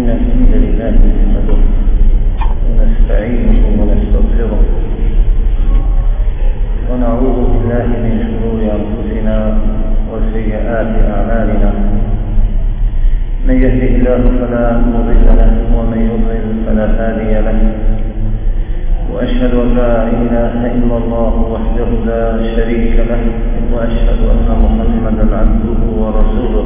إن الحمد لله نحمده ونستعينه ونستغفره ونعوذ بالله من شرور أنفسنا وسيئات أعمالنا. من يهده الله فلا مضل له ومن يضلل فلا هادي له، وأشهد أن لا إله إلا الله وحده لا شريك له، وأشهد أن محمدا عبده ورسوله.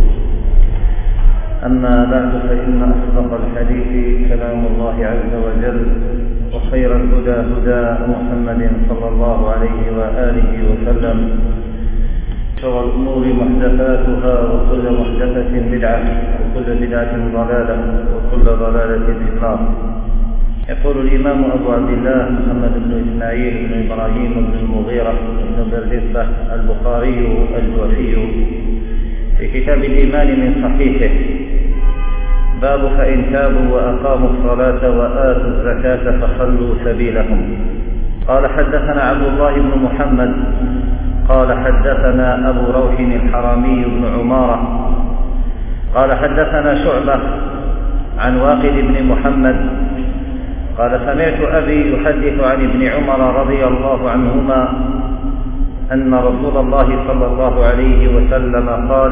أما بعد، فإن أصدق الحديث كلام الله عز وجل، وخير الهدى هدى محمد صلى الله عليه وآله وسلم، شر الأمور محدثاتها، وكل محدثة بدعة، وكل بدعة ضلالة، وكل ضلالة في النار. يقول الإمام أبو عبد الله محمد بن إسماعيل بن إبراهيم بن المغيرة بن بردسبة البخاري الجوفي في كتاب الإيمان من صحيحه: باب فإن تابوا وأقاموا الصلاة وآتوا الزكاة فخلوا سبيلهم. قال: حدثنا عبد الله بن محمد قال: حدثنا أبو روح الحرامي بن عمارة قال: حدثنا شعبة عن واقد بن محمد قال: سمعت أبي يحدث عن ابن عمر رضي الله عنهما أن رسول الله صلى الله عليه وسلم قال: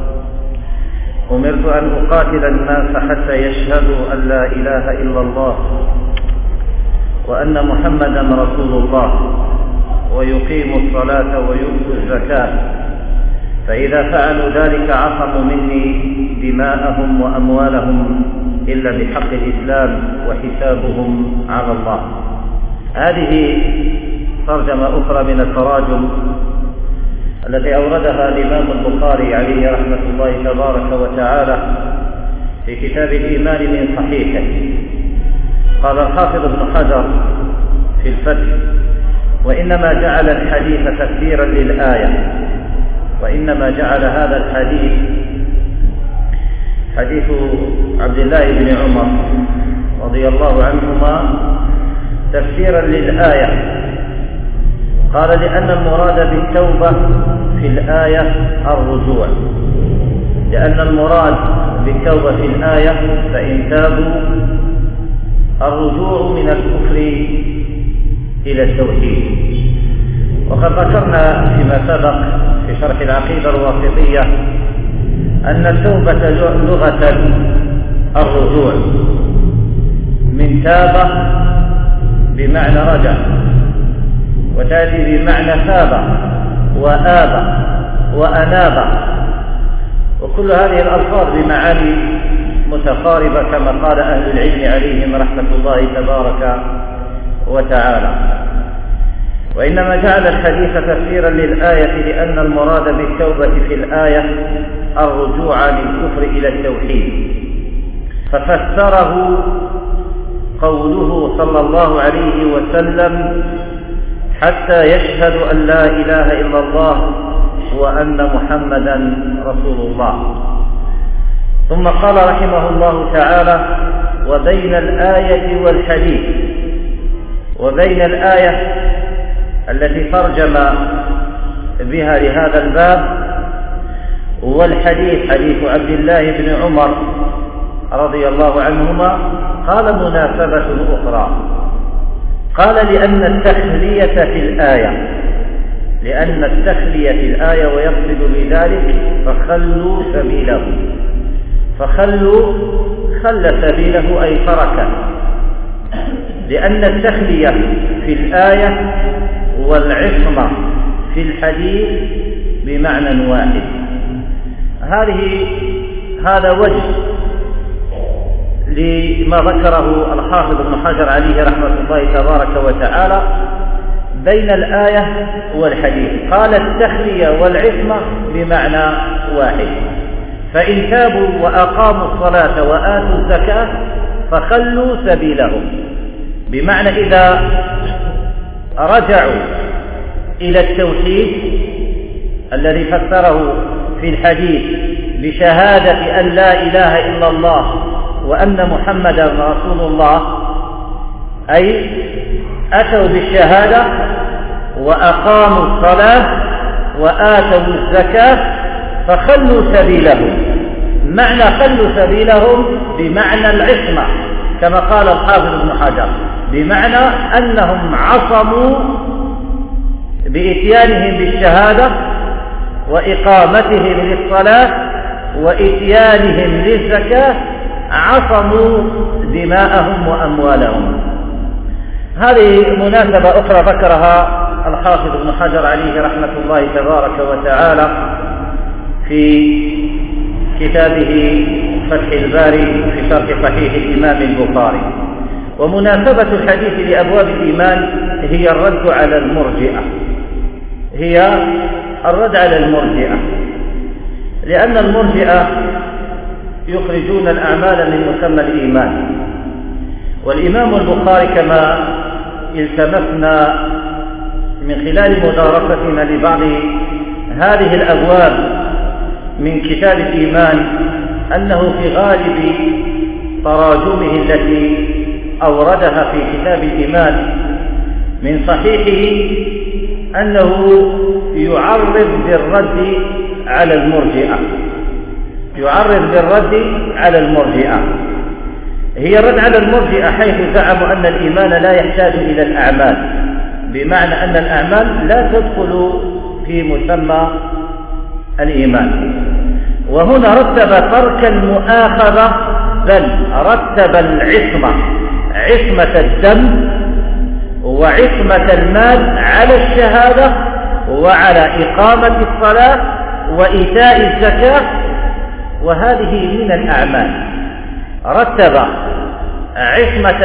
أمرت أن أقاتل الناس حتى يشهدوا أن لا إله إلا الله وأن محمدا رسول الله ويقيموا الصلاة ويؤتوا الزكاة، فإذا فعلوا ذلك عصموا مني دماءهم وأموالهم إلا بحق الإسلام وحسابهم على الله. هذه ترجمة أخرى من التراجم التي أوردها الإمام البخاري عليه رحمة الله تبارك وتعالى في كتاب الإيمان من صحيحه. قال الحافظ ابن حجر في الفتح: وإنما جعل الحديث تفسيرا للآية، وإنما جعل هذا الحديث حديث عبد الله بن عمر رضي الله عنهما تفسيرا للآية. قال: لأن المراد بالتوبة في الآية الرجوع، لأن المراد بالتوبة في الآية فإن تابوا الرجوع من الكفر إلى التوحيد. وقد ذكرنا فيما سبق في شرح العقيدة الواسطية أن التوبة لغة الرجوع، من تاب بمعنى رجع، وتأتي بمعنى ثاب وآب وأناب، وكل هذه الألفاظ بمعاني متقاربة كما قال أهل العلم عليهم رحمة الله تبارك وتعالى. وإنما جعل الحديث تفسيرا للآية لأن المراد بالتوبة في الآية الرجوع للكفر إلى التوحيد، ففسره قوله صلى الله عليه وسلم: حتى يشهد أن لا إله إلا الله وأن محمدا رسول الله. ثم قال رحمه الله تعالى: وبين الآية والحديث، وبين الآية التي ترجم بها لهذا الباب والحديث حديث عبد الله بن عمر رضي الله عنهما، قال: مناسبة أخرى. قال: لأن التخلية في الآية، لأن التخلية في الآية، ويقصد بذلك فخلوا سبيله، فخلوا خل سبيله أي تركه، لأن التخلية في الآية والعصمة في الحديث بمعنى واحد. هذا وجه لما ذكره الحافظ ابن حجر عليه رحمة الله تبارك وتعالى بين الآية والحديث. قال: التخلية والعصمة بمعنى واحد، فإن تابوا وأقاموا الصلاة وآتوا الزكاة فخلوا سبيلهم، بمعنى إذا رجعوا إلى التوحيد الذي فسره في الحديث بشهادة أن لا إله إلا الله وأن محمدا رسول الله، أي أتوا بالشهادة وأقاموا الصلاة وآتوا الزكاة فخلوا سبيلهم، معنى خلوا سبيلهم بمعنى العصمة كما قال الحافظ ابن حجر، بمعنى أنهم عصموا بإتيانهم بالشهادة وإقامتهم للصلاة وإتيانهم للزكاة، عصموا دماءهم وأموالهم. هذه مناسبة أخرى ذكرها الحافظ ابن حجر عليه رحمة الله تبارك وتعالى في كتابه فتح الباري في شرح صحيح الإمام البخاري. ومناسبة الحديث لأبواب الإيمان هي الرد على المرجئة، لأن المرجئة يخرجون الأعمال من مسمى الإيمان. والإمام البخاري كما التمسنا من خلال مدارستنا لبعض هذه الأبواب من كتاب الإيمان أنه في غالب تراجمه التي أوردها في كتاب الإيمان من صحيحه أنه يعرض بالرد على المرجئة. هي الرد على المرجئة حيث زعموا أن الإيمان لا يحتاج إلى الأعمال، بمعنى أن الأعمال لا تدخل في مسمى الإيمان. وهنا رتب ترك المؤاخذة، بل رتب عصمة الدم وعصمة المال على الشهادة وعلى إقامة الصلاة وإيتاء الزكاة، وهذه من الأعمال. رتب عصمة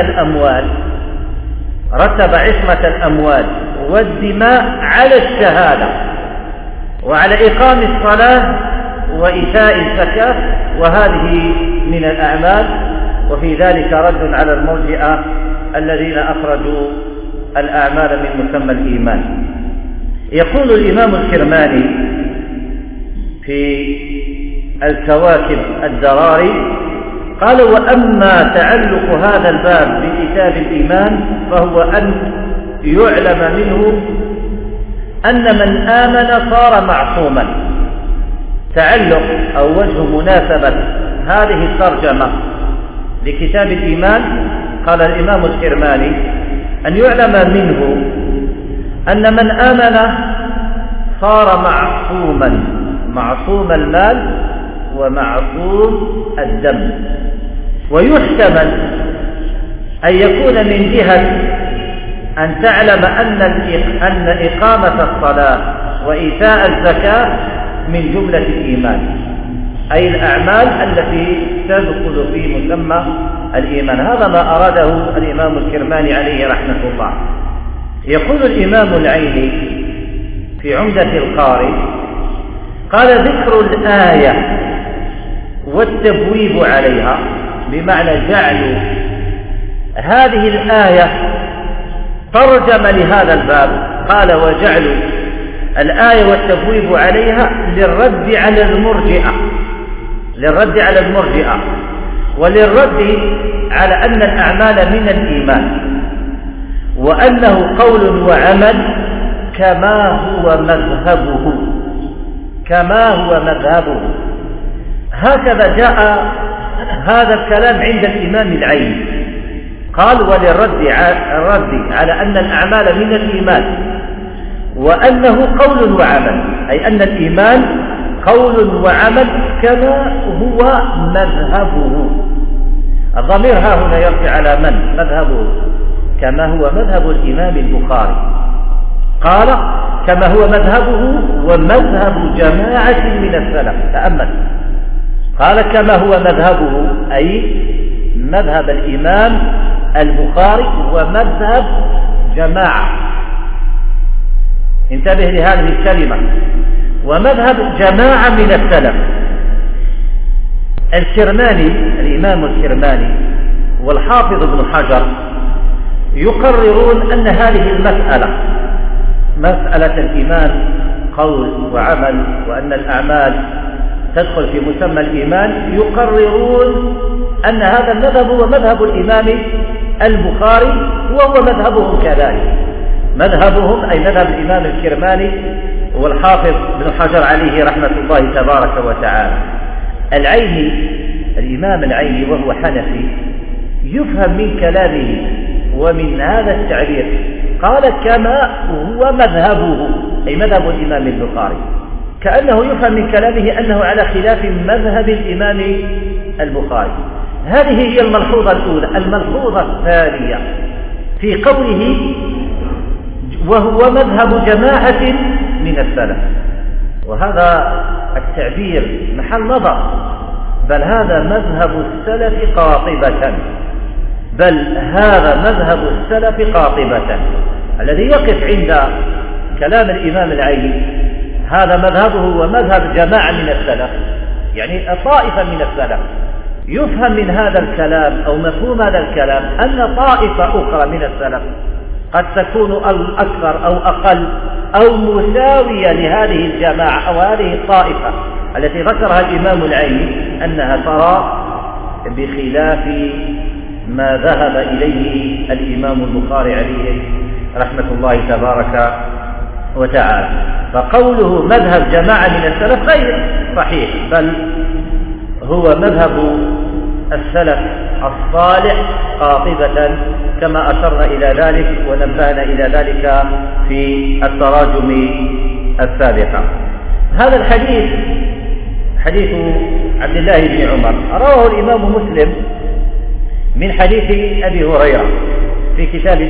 الأموال والدماء على الشهادة وعلى إقام الصلاة وإيتاء الزكاة، وهذه من الأعمال. وفي ذلك رد على المرجئة الذين أخرجوا الأعمال من مسمى الإيمان. يقول الإمام الكرماني في الكواكب الدراري قال: وأما تعلق هذا الباب بكتاب الإيمان فهو أن يعلم منه أن من آمن صار معصوما. تعلق أو وجه مناسبة هذه الترجمة لكتاب الإيمان، قال الإمام الكرماني، أن يعلم منه أن من آمن صار معصوم المال ومعصوم الدم. ويحتمل أن يكون من جهة أن تعلم أن إقامة الصلاة وإيتاء الزكاة من جملة الإيمان، أي الأعمال التي تدخل في مسمى الإيمان. هذا ما أراده الإمام الكرماني عليه رحمة الله. يقول الإمام العيني في عمدة القاري قال: ذكر الآية والتبويب عليها، بمعنى جعل هذه الآية ترجم لهذا الباب. قال: وجعل الآية والتبويب عليها للرد على المرجئة وللرد على أن الأعمال من الإيمان، وأنه قول وعمل كما هو مذهبه. هكذا جاء هذا الكلام عند الإمام العيني. قال: وللرد على أن الأعمال من الإيمان وأنه قول وعمل، أي أن الإيمان قول وعمل كما هو مذهبه. الضمير ها هنا يرجع على من؟ مذهبه، كما هو مذهب الإمام البخاري. قال: كما هو مذهبه ومذهب جماعة من السلف. تأمل، قال: كما هو مذهبه، أي مذهب الإمام البخاري ومذهب جماعة. انتبه لهذه الكلمة، ومذهب جماعة من السلف. الإمام الكرماني والحافظ ابن حجر يقررون أن هذه المسألة، مسألة الإيمان قول وعمل، وأن الأعمال تدخل في مسمى الإيمان، يقررون أن هذا المذهب هو مذهب الإمام البخاري، وهو مذهبهم كذلك. مذهبهم أي مذهب الإمام الكرماني والحافظ ابن حجر عليه رحمة الله تبارك وتعالى. العيني الإمام العيني وهو حنفي يفهم من كلامه ومن هذا التعبير قال كما هو مذهبه، أي مذهب الإمام البخاري، كأنه يفهم من كلامه أنه على خلاف مذهب الإمام البخاري. هذه هي الملحوظة الأولى. الملحوظة الثانية في قوله وهو مذهب جماعة من السلف، وهذا التعبير محل نظر، بل هذا مذهب السلف قاطبة، بل هذا مذهب السلف قاطبة. الذي يقف عند كلام الإمام العيني هذا مذهبه ومذهب جماعة من السلف، يعني طائفة من السلف، يفهم من هذا الكلام أو مفهوم هذا الكلام أن طائفة أخرى من السلف قد تكون الأكثر أو أقل أو مساوية لهذه الجماعة أو هذه الطائفة التي ذكرها الإمام العيني أنها ترى بخلاف ما ذهب إليه الإمام البخاري عليه رحمة الله تبارك وتعالى. فقوله مذهب جماعة من السلف غير صحيح، بل هو مذهب السلف الصالح قاطبة كما أشرنا إلى ذلك ونبهنا إلى ذلك في التراجم السابقة. هذا الحديث حديث عبد الله بن عمر رواه الإمام مسلم من حديث أبي هريرة في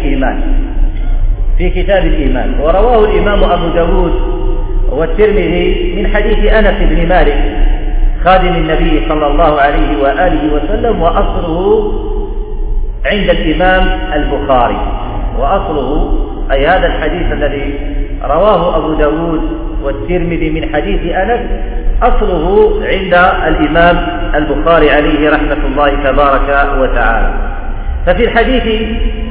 كتاب الإيمان، ورواه الإمام أبو داود والترمذي من حديث أنس بن مالك خادم النبي صلى الله عليه وآله وسلم، وأصله عند الإمام البخاري، وأصله أي هذا الحديث الذي رواه أبو داود والترمذي من حديث أنس أصله عند الإمام البخاري عليه رحمة الله تبارك وتعالى. ففي الحديث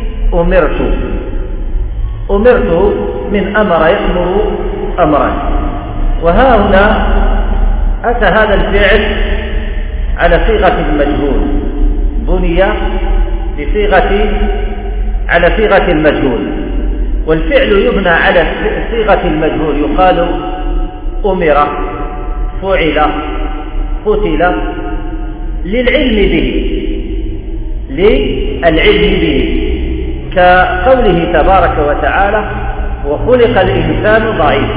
أمرت من أمر يأمر أمرا، وها هنا أتى هذا الفعل على صيغة المجهول، بني على صيغة المجهول، والفعل يبنى على صيغة المجهول، يقال أمر، فعل، قتل، للعلم به، كقوله تبارك وتعالى وخلق الإنسان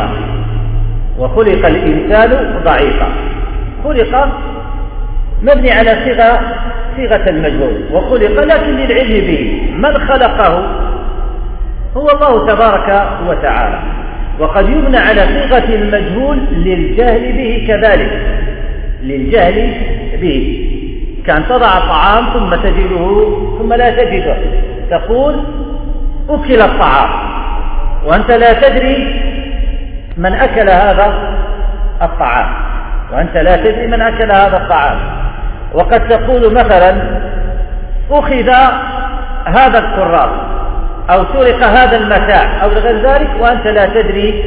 ضعيفا. خلق مبني على صيغة المجهول، وخلق لكن للعلم به، من خلقه هو الله تبارك وتعالى. وقد يبنى على صيغة المجهول للجهل به كذلك، للجهل به، كأن تضع طعام ثم لا تجده، تقول أكل الطعام وأنت لا تدري من أكل هذا الطعام، وقد تقول مثلا أخذ هذا الكراب أو سرق هذا المتاع أو غير ذلك، وأنت لا تدري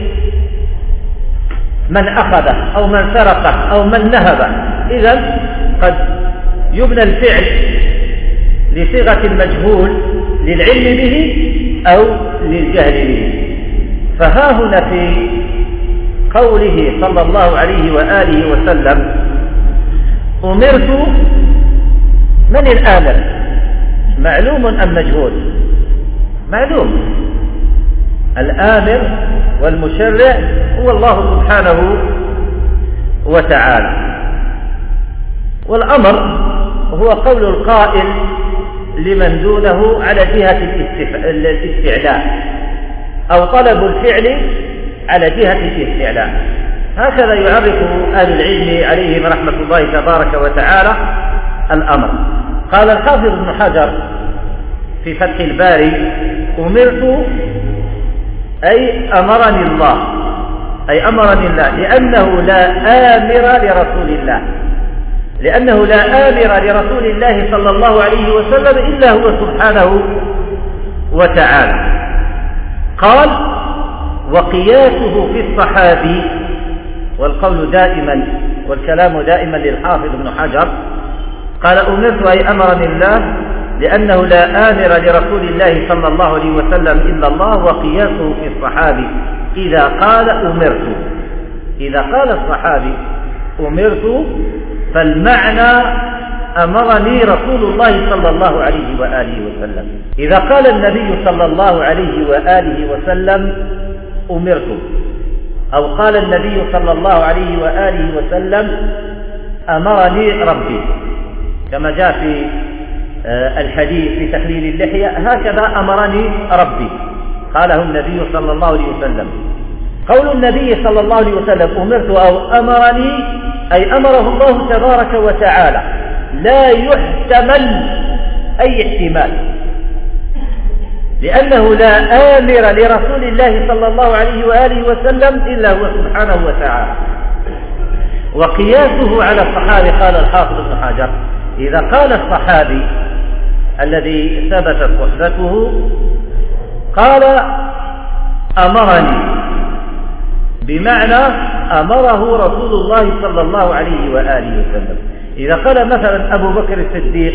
من أخذه أو من سرقه أو من نهبه. إذن قد يبنى الفعل لصيغة المجهول للعلم به أو للجهل به. فها هنا في قوله صلى الله عليه وآله وسلم أمرت، من الآمر؟ معلوم أم مجهول؟ معلوم، الآمر والمشرع هو الله سبحانه وتعالى، والأمر هو قول القائل لمن دونه على جهة الاستعلاء، أو طلب الفعل على جهة الاستعلاء. هكذا يعرف أهل العلم عليهم رحمة الله تبارك وتعالى الأمر. قال الحافظ ابن حجر في فتح الباري أمرت أي أمرني الله، لأنه لا آمر لرسول الله صلى الله عليه وسلم إلا هو سبحانه وتعالى. قال وقياسه في الصحابي، والقول دائما والكلام دائما للحافظ ابن حجر، قال أمرت أي أمرني الله لأنه لا آمر لرسول الله صلى الله عليه وسلم إلا الله، وقياسه في الصحابي إذا قال الصحابي أمرت فالمعنى أمرني رسول الله صلى الله عليه وآله وسلم. إذا قال النبي صلى الله عليه وآله وسلم أمرت، أو قال النبي صلى الله عليه وآله وسلم أمرني ربي، كما جاء في الحديث في تخليل اللحية، هكذا أمرني ربي، قاله النبي صلى الله عليه وسلم. قول النبي صلى الله عليه وسلم أمرت أو أمرني، أي أمره الله تبارك وتعالى، لا يحتمل أي احتمال، لأنه لا آمر لرسول الله صلى الله عليه وآله وسلم إلا هو سبحانه وتعالى. وقياسه على الصحابي، قال الحافظ ابن حجر: إذا قال الصحابي الذي ثبتت صحبته قال أمرني، بمعنى أمره رسول الله صلى الله عليه وآله وسلم. إذا قال مثلا أبو بكر الصديق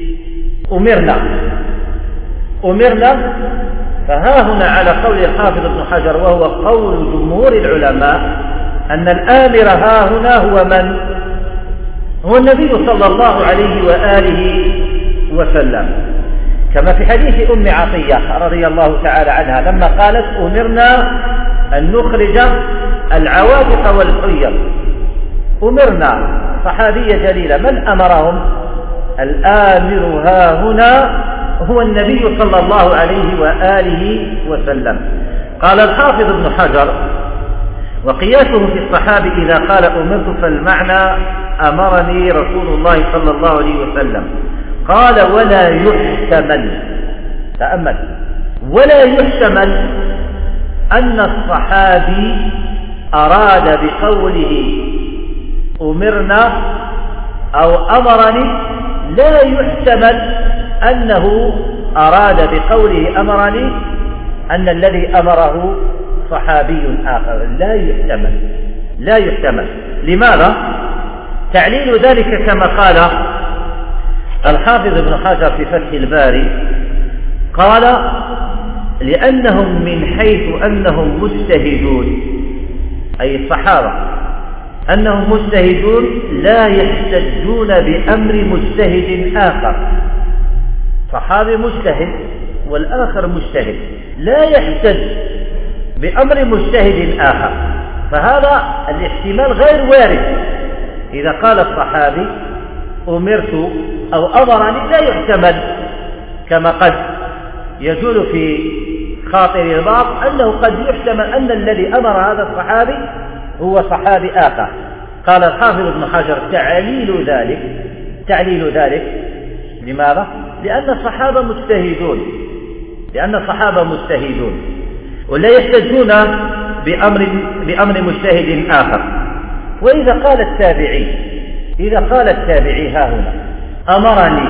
أمرنا، فها هنا على قول الحافظ ابن حجر، وهو قول جمهور العلماء، أن الآمر ها هنا هو من؟ هو النبي صلى الله عليه وآله وسلم، كما في حديث أم عطية رضي الله تعالى عنها لما قالت أمرنا أن نخرج العواتق والحيض. أمرنا، صحابية جليلة، من أمرهم؟ الآمر ها هنا هو النبي صلى الله عليه وآله وسلم. قال الحافظ ابن حجر: وقياسه في الصحابي إذا قال أمرت، فالمعنى أمرني رسول الله صلى الله عليه وسلم. قال: ولا يحتمل، تأمل، ولا يحتمل أن الصحابي أراد بقوله أمرنا أو أمرني، لا يحتمل أنه أراد بقوله أمرني أن الذي أمره صحابي آخر، لا يحتمل. لماذا؟ تعليل ذلك كما قال الحافظ ابن حجر في فتح الباري، قال: لأنهم من حيث أنهم مجتهدون، أي الصحابة أنهم مجتهدون، لا يحتجون بأمر مجتهد آخر. صحابي مجتهد والآخر مجتهد، لا يحتج بأمر مجتهد آخر، فهذا الاحتمال غير وارد. إذا قال الصحابي أمرت أو أمرني لا يحتمل، كما قد يجول في خاطر البعض أنه قد يحتمل أن الذي أمر هذا الصحابي هو صحابي آخر. قال الحافظ ابن حجر: تعليل ذلك لماذا؟ لأن الصحابة مجتهدون ولا يحتجون بأمر مجتهد آخر. وإذا قال التابعي ها هنا أمرني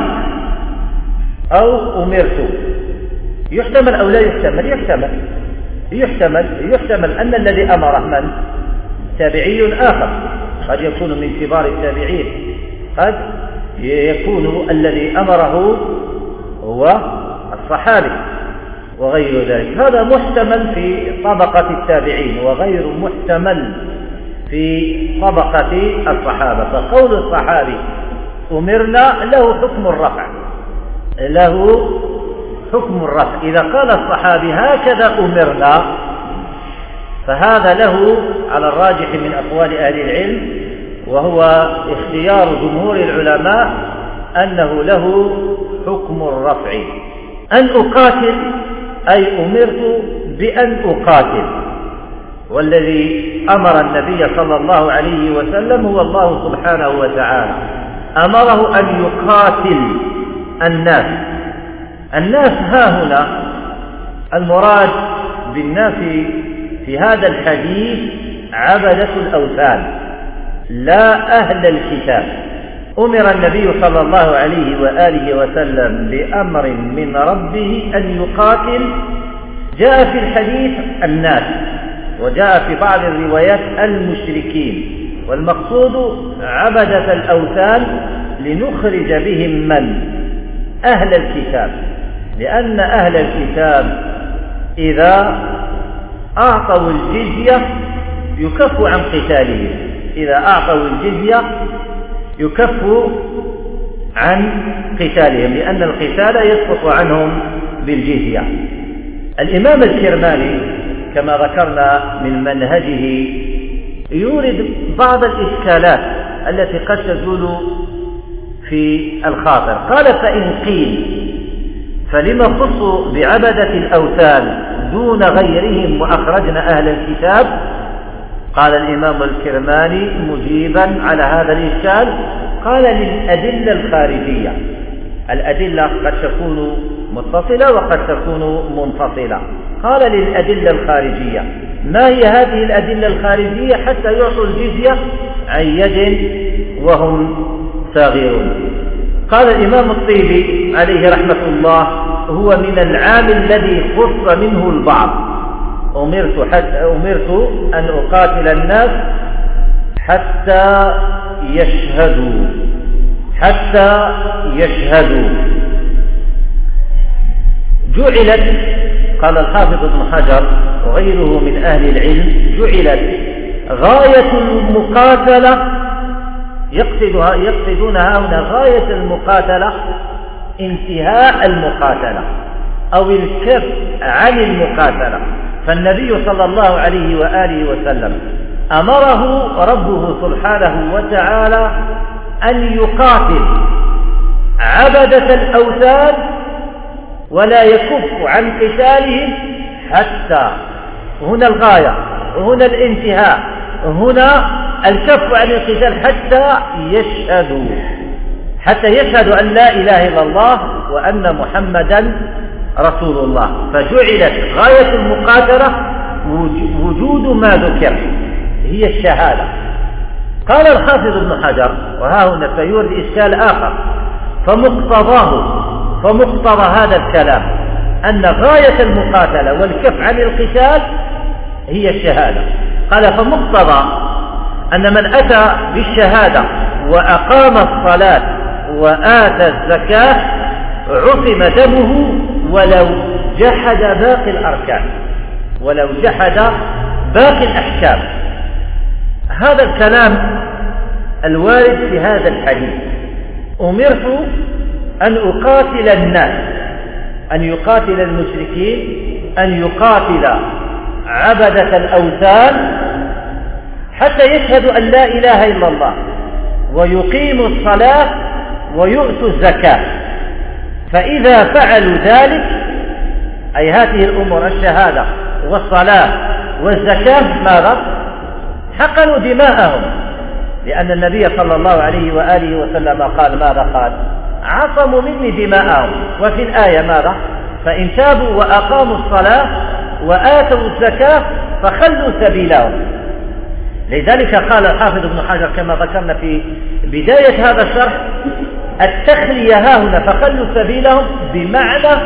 أو أمرت، يحتمل أو لا يحتمل؟ يحتمل أن الذي أمره من؟ تابعي آخر، قد يكون من كبار التابعين، قد يكون الذي أمره هو الصحابي وغير ذلك. هذا محتمل في طبقة التابعين وغير محتمل في طبقة الصحابة. فقول الصحابي أمرنا له حكم الرفع. إذا قال الصحابي هكذا أمرنا، فهذا له على الراجح من أقوال أهل العلم، وهو اختيار جمهور العلماء، أنه له حكم الرفع. أن أقاتل، أي أمرت بأن أقاتل، والذي أمر النبي صلى الله عليه وسلم هو الله سبحانه وتعالى، أمره أن يقاتل الناس ها هنا المراد بالناس في هذا الحديث عبدة الأوثان، لا أهل الكتاب. أمر النبي صلى الله عليه وآله وسلم بأمر من ربه أن يقاتل. جاء في الحديث الناس، وجاء في بعض الروايات المشركين، والمقصود عبدة الأوثان لنخرج بهم من؟ أهل الكتاب، لأن أهل الكتاب إذا أعطوا الجزية يكف عن قتالهم، إذا أعطوا الجزية يكف عن قتالهم، لأن القتال يسقط عنهم بالجزية. الإمام الكرماني كما ذكرنا من منهجه يورد بعض الإشكالات التي قد تزول في الخاطر. قال: فإن قيل فلما خصوا بعبدة الأوثان دون غيرهم وأخرجنا أهل الكتاب؟ قال الإمام الكرماني مجيبا على هذا الإشكال، قال: للأدلة الخارجية. الأدلة قد تكون متصلة وقد تكون منفصلة. قال: للأدلة الخارجية. ما هي هذه الأدلة الخارجية حتى يعطوا الجزية عن يد وهم صاغرون؟ قال الإمام الطيبي عليه رحمة الله: هو من العام الذي خص منه البعض. أمرت أن أقاتل الناس حتى يشهدوا. جعلت، قال الحافظ ابن حجر وغيره من أهل العلم، جعلت غاية المقاتلة، يقصدونها هنا غاية المقاتلة انتهاء المقاتلة أو الكف عن المقاتلة. فالنبي صلى الله عليه وآله وسلم أمره ربه سبحانه وتعالى أن يقاتل عبدة الأوثان ولا يكف عن قتالهم حتى، هنا الغاية، هنا الانتهاء، هنا الكف عن القتال حتى يشهدوا أن لا إله إلا الله وأن محمدا رسول الله. فجعلت غاية المقاتلة وجود ما ذكر، هي الشهادة. قال الحافظ ابن حجر، وها هنا سيورد إشكال آخر، فمقتضى هذا الكلام أن غاية المقاتلة والكف عن القتال هي الشهادة. قال: فمقتضى أن من أتى بالشهادة وأقام الصلاة وآتى الزكاة عصم دمه ولو جحد باقي الأركان، ولو جحد باقي الأحكام. هذا الكلام الوارد في هذا الحديث: أمرت أن أقاتل الناس، أن يقاتل المشركين، أن يقاتل عبدة الأوثان حتى يشهدوا أن لا إله إلا الله ويقيموا الصلاة ويؤتوا الزكاة. فإذا فعلوا ذلك، أي هذه الأمور الشهادة والصلاة والزكاة، ماذا؟ حقنوا دماءهم، لأن النبي صلى الله عليه وآله وسلم قال ماذا؟ قال: عصموا مني دماءهم. وفي الآية ماذا؟ فإن تابوا وأقاموا الصلاة وآتوا الزكاة فخلوا سبيلهم. لذلك قال الحافظ ابن حجر كما ذكرنا في بداية هذا الشرح: التخلية هاهنا فخلوا سبيلهم بمعنى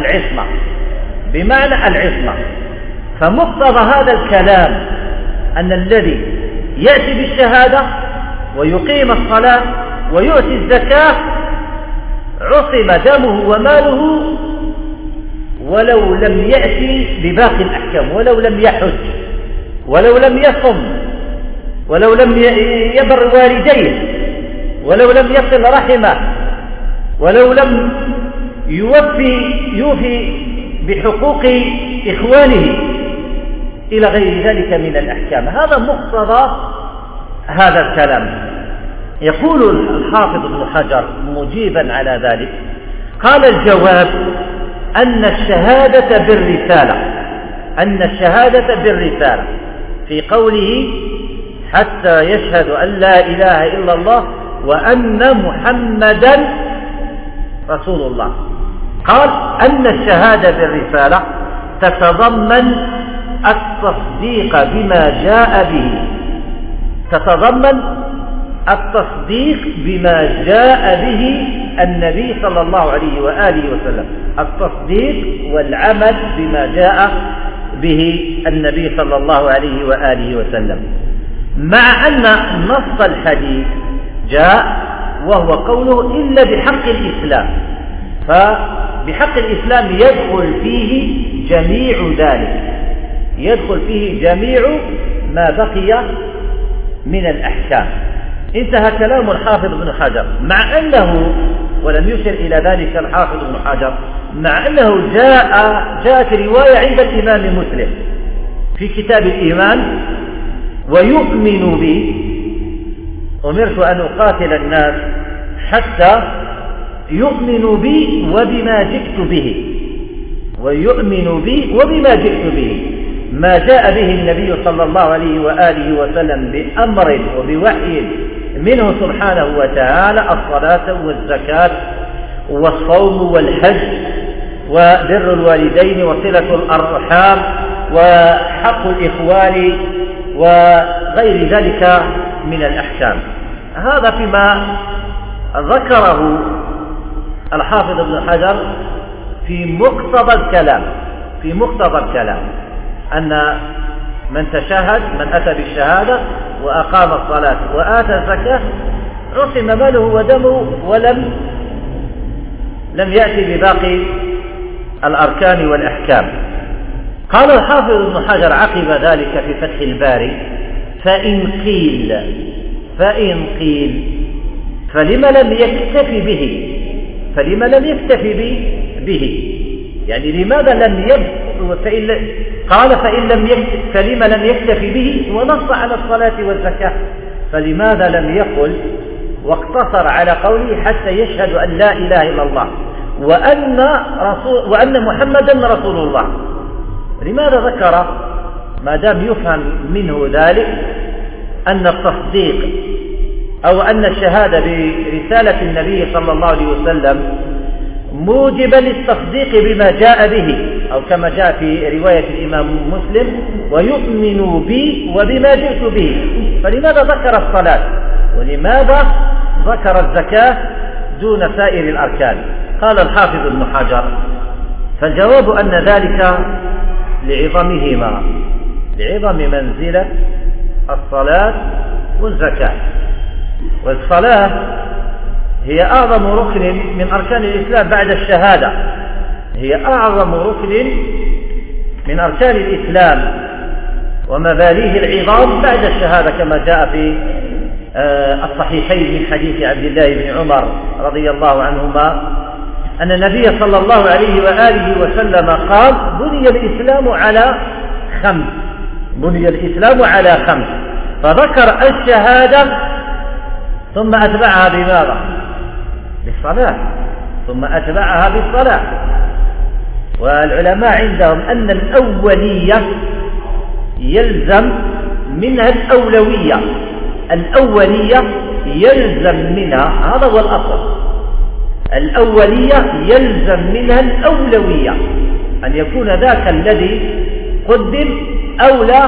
العصمة. فمقتضى هذا الكلام أن الذي يأتي بالشهادة ويقيم الصلاة ويؤتي الزكاة عصم دمه وماله ولو لم يأتي بباقي الأحكام، ولو لم يحج، ولو لم يصم، ولو لم يبر والديه، ولو لم يصل رحمه، ولو لم يوفي بحقوق إخوانه إلى غير ذلك من الأحكام. هذا مقتضى هذا الكلام. يقول الحافظ ابن حجر مجيبا على ذلك، قال: الجواب أن الشهادة بالرسالة في قوله حتى يشهد أن لا إله إلا الله وأن محمدا رسول الله. قال: أن الشهادة بالرسالة تتضمن التصديق بما جاء به النبي صلى الله عليه وآله وسلم، التصديق والعمل بما جاء به النبي صلى الله عليه وآله وسلم، مع أن نص الحديث جاء وهو قوله إلا بحق الإسلام، فبحق الإسلام يدخل فيه جميع ذلك، يدخل فيه جميع ما بقي من الأحكام. انتهى كلام الحافظ ابن حجر، مع أنه ولم يشر إلى ذلك الحافظ ابن حجر، مع أنه جاءت رواية عند الإمام مسلم في كتاب الإيمان: ويؤمن بي، أمرت أن أقاتل الناس حتى يؤمنوا بي وبما جئت به، ويؤمن بي وبما جئت به، ما جاء به النبي صلى الله عليه وآله وسلم بأمر وبوحي منه سبحانه وتعالى: الصلاة والزكاة والصوم والحج وبر الوالدين وصلة الأرحام وحق الإخوان وغير ذلك من الأحكام. هذا فيما ذكره الحافظ ابن حجر في مقتضى الكلام أن من تشهد، من أتى بالشهادة وأقام الصلاة وآتى الزكاة عصم ماله ودمه ولم يأتي بباقي الأركان والأحكام. قال الحافظ ابن حجر عقب ذلك في فتح الباري: فإن قيل فلما لم يكتفي به يعني لماذا لم فلما لم يكتفي به ونص على الصلاة والزكاة، فلماذا لم يقل واقتصر على قوله حتى يشهد أن لا إله إلا الله وأن محمدا رسول الله؟ لماذا ذكر ما دام يفهم منه ذلك أن التصديق أو أن الشهادة برسالة النبي صلى الله عليه وسلم موجبة للتصديق بما جاء به، أو كما جاء في رواية الإمام مسلم: ويؤمن بي وبما جئت به. فلماذا ذكر الصلاة ولماذا ذكر الزكاة دون سائر الأركان؟ قال الحافظ ابن حجر: فالجواب أن ذلك لعظمهما، لعظم منزلة الصلاة والزكاة. والصلاة هي أعظم ركن من أركان الإسلام بعد الشهادة، هي أعظم ركن من أركان الإسلام ومباليه العظام بعد الشهادة، كما جاء في الصحيحين من حديث عبد الله بن عمر رضي الله عنهما أن النبي صلى الله عليه وآله وسلم قال: بني الإسلام على خمس، فذكر الشهادة ثم أتبعها بماذا؟ بالصلاة، ثم أتبعها بالصلاة. والعلماء عندهم أن الأولية يلزم منها الأولية يلزم منها، هذا هو الأصل، الأولية يلزم منها الأولوية، أن يكون ذاك الذي قدم أولى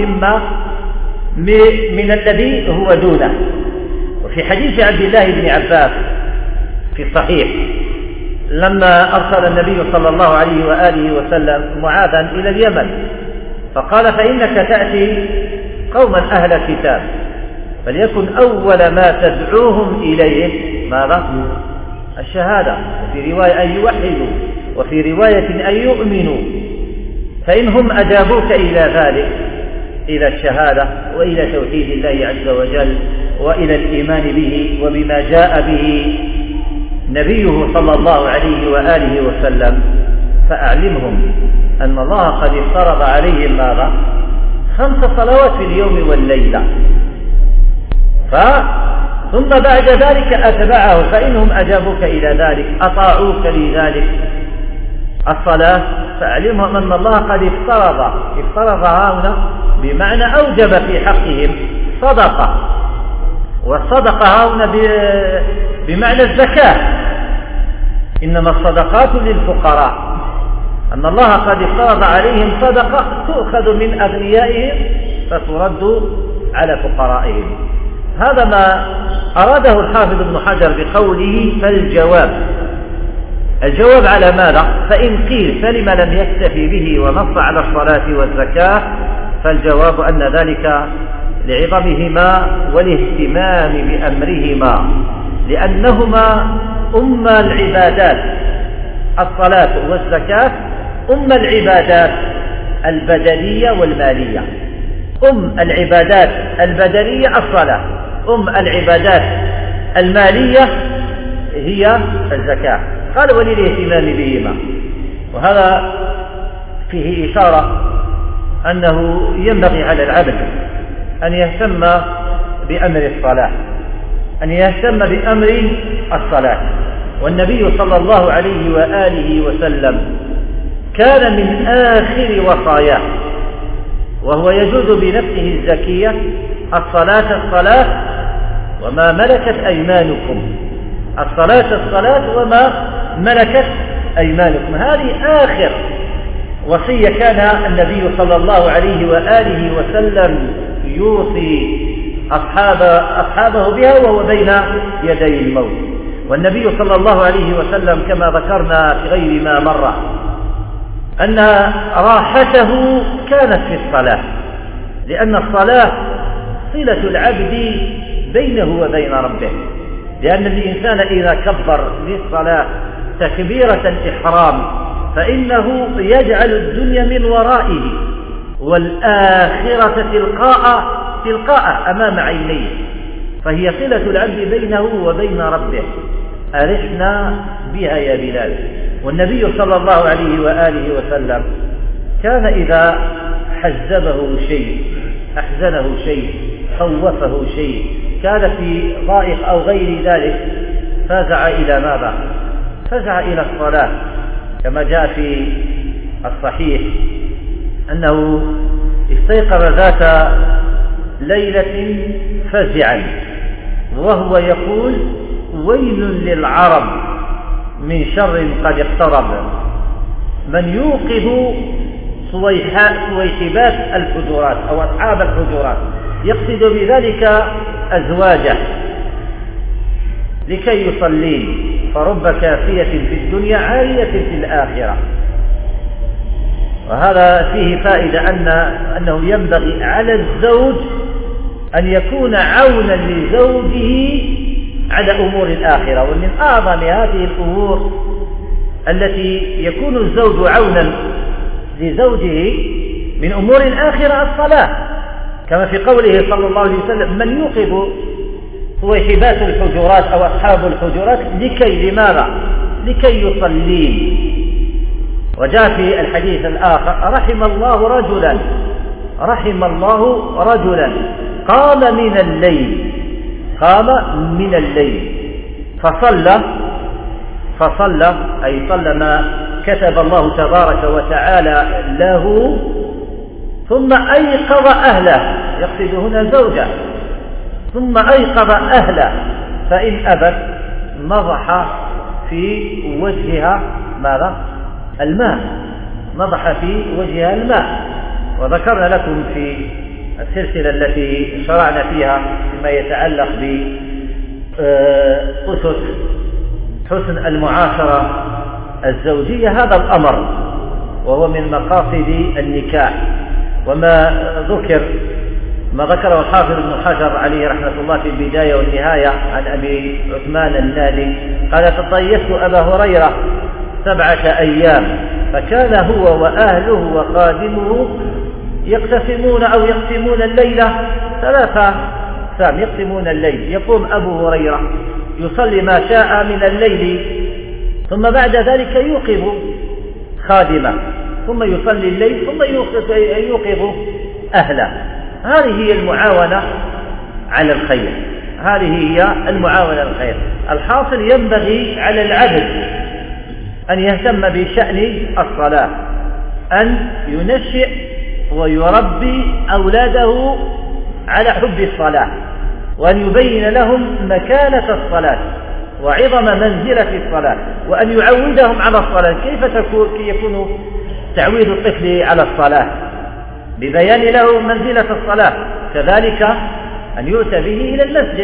من الذي هو دونه. وفي حديث عبد الله بن عباس في الصحيح لما أرسل النبي صلى الله عليه وآله وسلم معاذا إلى اليمن فقال: فإنك تأتي قوما أهل كتاب فليكن أول ما تدعوهم إليه ماذا؟ الشهادة، وفي رواية أن يوحدوا، وفي رواية أن يؤمنوا، فإنهم أجابوك إلى ذلك، إلى الشهادة وإلى توحيد الله عز وجل وإلى الإيمان به وبما جاء به نبيه صلى الله عليه وآله وسلم، فأعلمهم أن الله قد افترض عليهم ماذا؟ 5 صلوات في اليوم والليلة. ثم بعد ذلك أتبعه، فإنهم أجابوك إلى ذلك، أطاعوك لذلك الصلاة، فأعلمهم أن الله قد افترضها هنا بمعنى أوجب في حقهم صدقة، والصدقة هنا بمعنى الزكاة، إنما الصدقات للفقراء، أن الله قد افترض عليهم صدقة تؤخذ من أغنيائهم فترد على فقرائهم. هذا ما أراده الحافظ ابن حجر بقوله: الجواب على ماذا؟ فإن قيل فلما لم يكتفي به ونص على الصلاة والزكاة، فالجواب أن ذلك لعظمهما والاهتمام بأمرهما، لأنهما أم العبادات، الصلاة والزكاة أم العبادات البدنية والمالية. أم العبادات البدنية الصلاة، العبادات المالية هي الزكاة. قال وللاهتمام بهما. وهذا فيه إشارة أنه ينبغي على العبد أن يهتم بأمر الصلاة، أن يهتم بأمر الصلاة. والنبي صلى الله عليه وآله وسلم كان من آخر وصاياه وهو يجود بنفسه الزكية: الصلاة وما ملكت أيمانكم. الصلاة وما ملكت أيمانكم. هذه آخر وصية كان النبي صلى الله عليه وآله وسلم يوصي أصحابه بها وهو بين يدي الموت. والنبي صلى الله عليه وسلم كما ذكرنا في غير ما مر أن راحته كانت في الصلاة، لأن الصلاة صلة العبد بينه وبين ربه، لأن الإنسان إذا كبر للصلاة تكبيرة الإحرام فإنه يجعل الدنيا من ورائه والآخرة تلقاء أمام عينيه، فهي صلة العبد بينه وبين ربه. أرحنا بها يا بلال. والنبي صلى الله عليه وآله وسلم كان إذا أحزنه شيء خوفه شيء، كان في ضائق أو غير ذلك، فزع إلى ماذا؟ فزع إلى الصلاة، كما جاء في الصحيح أنه استيقظ ذات ليلة فزعا وهو يقول: ويل للعرب من شر قد اقترب، من يوقظ صويحبات الحجرات أو أصحاب الحجرات، يقصد بذلك أزواجه، لكي يصلين، فرب كافية في الدنيا عارية في الآخرة. وهذا فيه فائدة أنه ينبغي على الزوج أن يكون عونا لزوجه على أمور الآخرة. ومن أعظم هذه الأمور التي يكون الزوج عونا لزوجه من أمور الآخرة الصلاة، كما في قوله صلى الله عليه وسلم: من يوقظ صويحبات الحجرات أو أصحاب الحجرات لماذا؟ لكي يصلين. وجاء في الحديث الآخر: رحم الله رجلا قام من الليل فصلى أي صلى ما كتب الله تبارك وتعالى له، ثم أيقظ أهله، يقصد هنا زوجه، ثم أيقظ أهله، فإن أبت نضح في وجهها ماذا؟ الماء، نضح في وجهها الماء. وذكرنا لكم في السلسلة التي شرعنا فيها فيما يتعلق بأسس حسن المعاشرة الزوجية هذا الأمر، وهو من مقاصد النكاح. وما ذكره الحافظ ابن حجر عليه رحمة الله في البداية والنهاية عن أبي عثمان النادي قال: تضيفت أبا هريرة 7 أيام، فكان هو وأهله وخادمه يقسمون الليلة 3 أقسام، يقسمون الليل. يقوم أبو هريرة يصلي ما شاء من الليل، ثم بعد ذلك يوقظ خادمه، ثم يصلي الليل، ثم يوقظ أهله. هذه هي المعاونة على الخير، الحاصل ينبغي على العبد أن يهتم بشأن الصلاة، أن ينشئ ويربي أولاده على حب الصلاة، وأن يبين لهم مكانة الصلاة وعظم منزلة الصلاة، وأن يعودهم على الصلاة. كيف يكون تعويد الطفل على الصلاة؟ ببيان له منزلة الصلاة. كذلك أن يؤتى به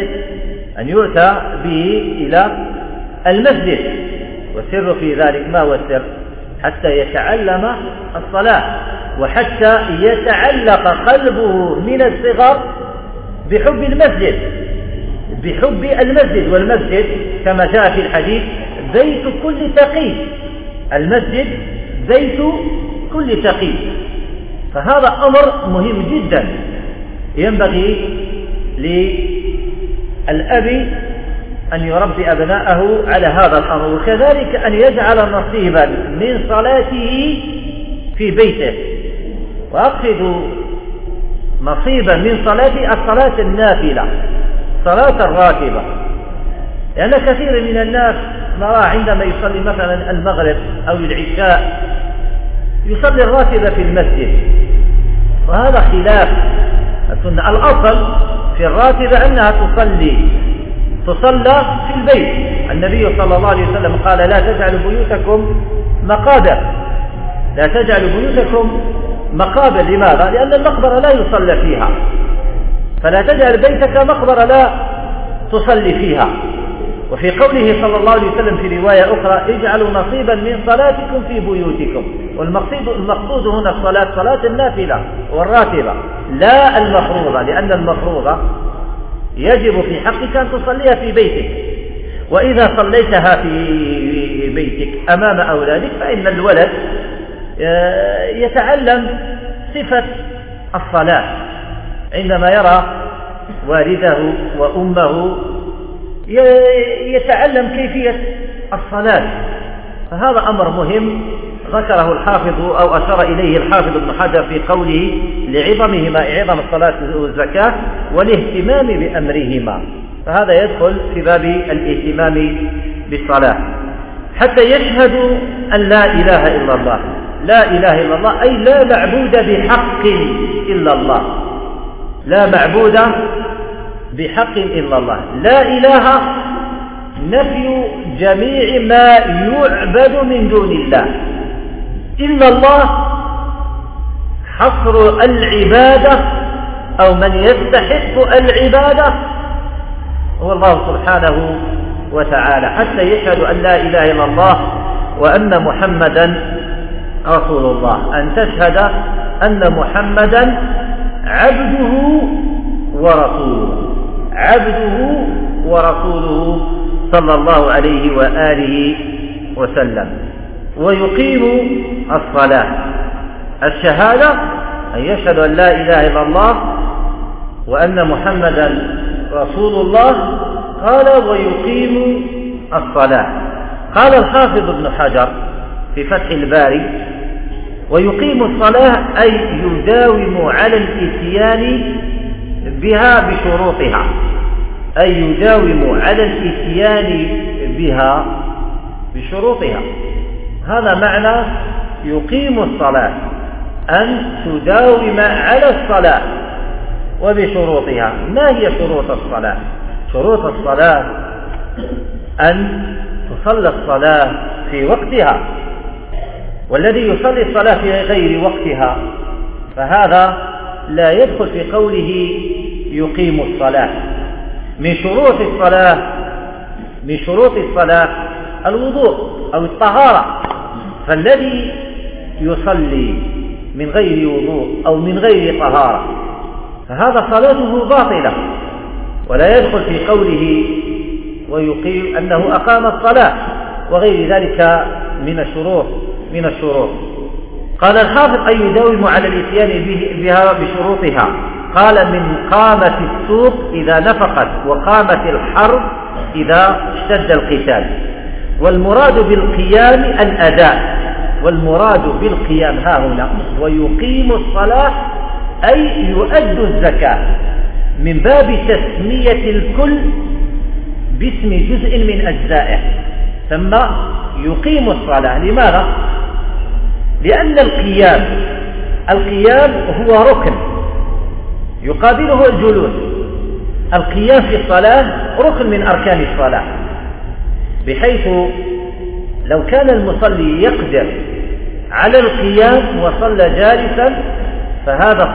إلى المسجد. والسر في ذلك ما هو السر؟ حتى يتعلم الصلاة، وحتى يتعلق قلبه من الصغر بحب المسجد. والمسجد كما جاء في الحديث بيت كل تقي، المسجد بيت كل تقي. فهذا أمر مهم جدا، ينبغي الأب أن يربي أبناءه على هذا الأمر، وكذلك أن يجعل نصيبا من صلاته في بيته. وأقصد نصيبا من صلاته الصلاة النافلة، صلاة الراتبة، لأن كثير من الناس نراه عندما يصلي مثلا المغرب أو العشاء يصلي الراتبة في المسجد، وهذا خلاف السنة. الأصل في الراتبة أنها تصلى في البيت. النبي صلى الله عليه وسلم قال: لا تجعلوا بيوتكم مقابر، لا تجعلوا بيوتكم مقابر. لماذا؟ لأن المقبرة لا يصلى فيها، فلا تجعل بيتك مقبرة لا تصلي فيها. وفي قوله صلى الله عليه وسلم في رواية أخرى: اجعلوا نصيبا من صلاتكم في بيوتكم. والمقصود هنا الصلاة، صلاة النافلة والراتبة لا المفروضة، لأن المفروضة يجب في حقك أن تصليها في بيتك، وإذا صليتها في بيتك أمام أولادك فإن الولد يتعلم صفة الصلاة عندما يرى والده وأمه يتعلم كيفية الصلاة. فهذا أمر مهم ذكره الحافظ أو أشار إليه الحافظ ابن حجر في قوله: لعظمهما، عظم الصلاة والزكاة والاهتمام بأمرهما. فهذا يدخل في باب الاهتمام بالصلاة، حتى يشهد أن لا إله إلا الله. لا إله إلا الله أي لا معبود بحق إلا الله، لا معبود بحق إلا الله. لا إله نفي جميع ما يعبد من دون الله، إلا الله حصر العبادة أو من يستحق العبادة هو الله سبحانه وتعالى، حتى يشهد أن لا إله إلا الله وأن محمدا رسول الله. أن تشهد أن محمدا عبده ورسوله، عبده ورسوله صلى الله عليه وآله وسلم. ويقيم الصلاة، الشهادة أن يشهد أن لا إله إلا الله وأن محمدا رسول الله. قال: ويقيم الصلاة. قال الحافظ ابن حجر في فتح الباري: ويقيم الصلاة أي يداوم على الإتيان بها بشروطها، أي يداوم على الإتيان بها بشروطها. هذا معنى يقيم الصلاة، أن تداوم على الصلاة وبشروطها. ما هي شروط الصلاة؟ شروط الصلاة أن تصلى الصلاة في وقتها، والذي يصلي الصلاة في غير وقتها فهذا لا يدخل في قوله يقيم الصلاة. من شروط الصلاة الوضوء أو الطهارة، فالذي يصلي من غير وضوء أو من غير طهارة فهذا صلاته باطلة، ولا يدخل في قوله ويقيم أنه أقام الصلاة وغير ذلك من الشروط. قال الحافظ: أي يداوم على الإتيان بها بشروطها. قال: من قامت السوق إذا نفقت، وقامت الحرب إذا اشتد القتال. والمراد بالقيام الأداء، والمراد بالقيام ها هنا ويقيم الصلاة أي يؤد الزكاة، من باب تسمية الكل باسم جزء من أجزائه، ثم يقيم الصلاة. لماذا؟ لأن القيام هو ركن يقابله الجلوس. القيام في الصلاة ركن من أركان الصلاة، بحيث لو كان المصلي يقدر على القيام وصلى جالسا فهذا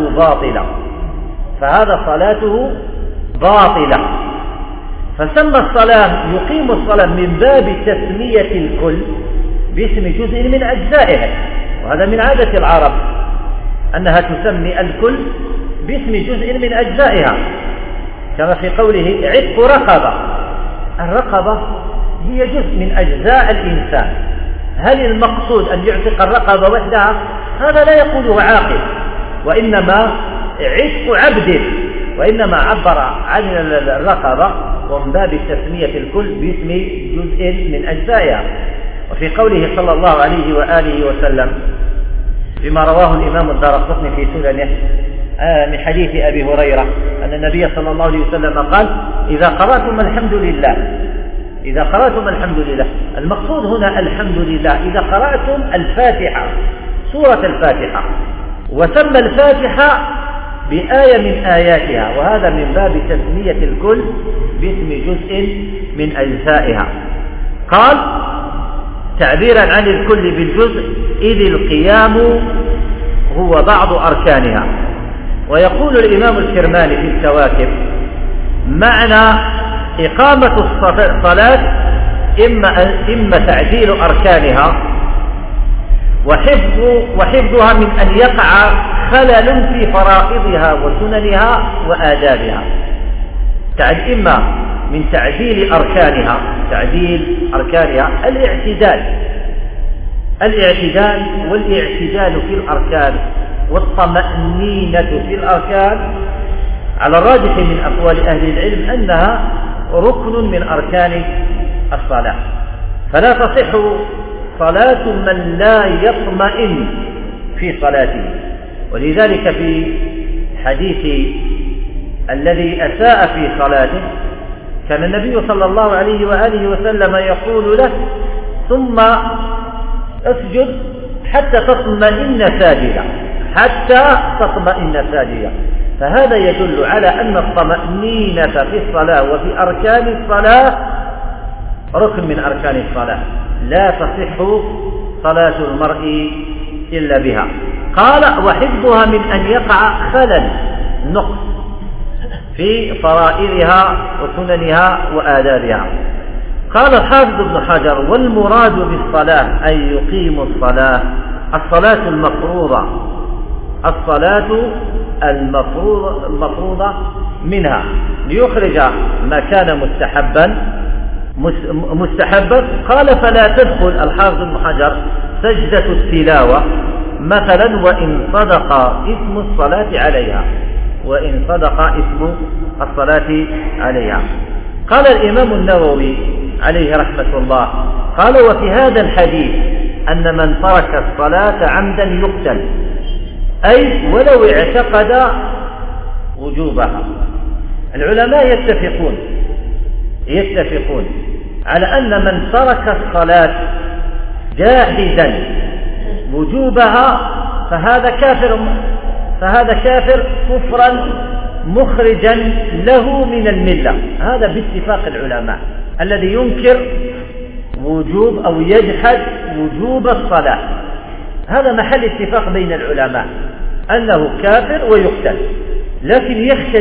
صلاته باطلة. فسمى الصلاة يقيم الصلاة من باب تسمية الكل باسم جزء من أجزائها، وهذا من عادة العرب أنها تسمي الكل باسم جزء من أجزائها، كما في قوله عتق رقبة. الرقبة هي جزء من أجزاء الإنسان. هل المقصود أن يعتق الرقبة وحدها؟ هذا لا يقوله عاقل، وإنما عتق عبد وإنما عبر عن الرقبة ومن باب تسمية الكل باسم جزء من أجزائها. وفي قوله صلى الله عليه وآله وسلم بما رواه الإمام الدارقطني في سننه من حديث أبي هريرة أن النبي صلى الله عليه وسلم قال: إذا قرأتم الحمد لله، المقصود هنا الحمد لله إذا قرأتم الفاتحة، سورة الفاتحة، وسمى الفاتحة بآية من آياتها، وهذا من باب تسمية الكل باسم جزء من أجزائها. قال تعبيرا عن الكل بالجزء: إذ القيام هو بعض أركانها. ويقول الإمام الكرماني في الكواكب: معنى إقامة الصلاة إما تعديل أركانها وحفظها من أن يقع خلل في فرائضها وسننها وآدابها. إما من تعديل أركانها الاعتدال والاعتدال في الأركان والطمأنينة في الأركان على الراجح من أقوال أهل العلم أنها ركن من أركان الصلاة، فلا تصح صلاة من لا يطمئن في صلاته. ولذلك في حديث الذي أساء في صلاته كان النبي صلى الله عليه وآله وسلم يقول له: ثم اسجد حتى تطمئن ساجدا، فهذا يدل على أن الطمأنينة في الصلاة وفي أركان الصلاة ركن من أركان الصلاة، لا تصح صلاة المرء إلا بها. قال: وحفظها من أن يقع خلل نقص في فرائضها وسننها وآدابها. قال الحافظ ابن حجر: والمراد بالصلاة أن يقيموا الصلاة المفروضة منها ليخرج ما كان مستحبا. قال: فلا تدخل الحافظ ابن حجر سجدة التلاوة مثلا وإن صدق اسم الصلاة عليها. قال الإمام النووي عليه رحمة الله: قال: وفي هذا الحديث أن من ترك الصلاة عمدا يقتل، أي ولو اعتقد وجوبها. العلماء يتفقون على أن من ترك الصلاة جاحدا وجوبها فهذا كافر كفرا مخرجا له من الملة. هذا باتفاق العلماء. الذي ينكر وجوب أو يجحد وجوب الصلاة هذا محل اتفاق بين العلماء أنه كافر ويقتل، لكن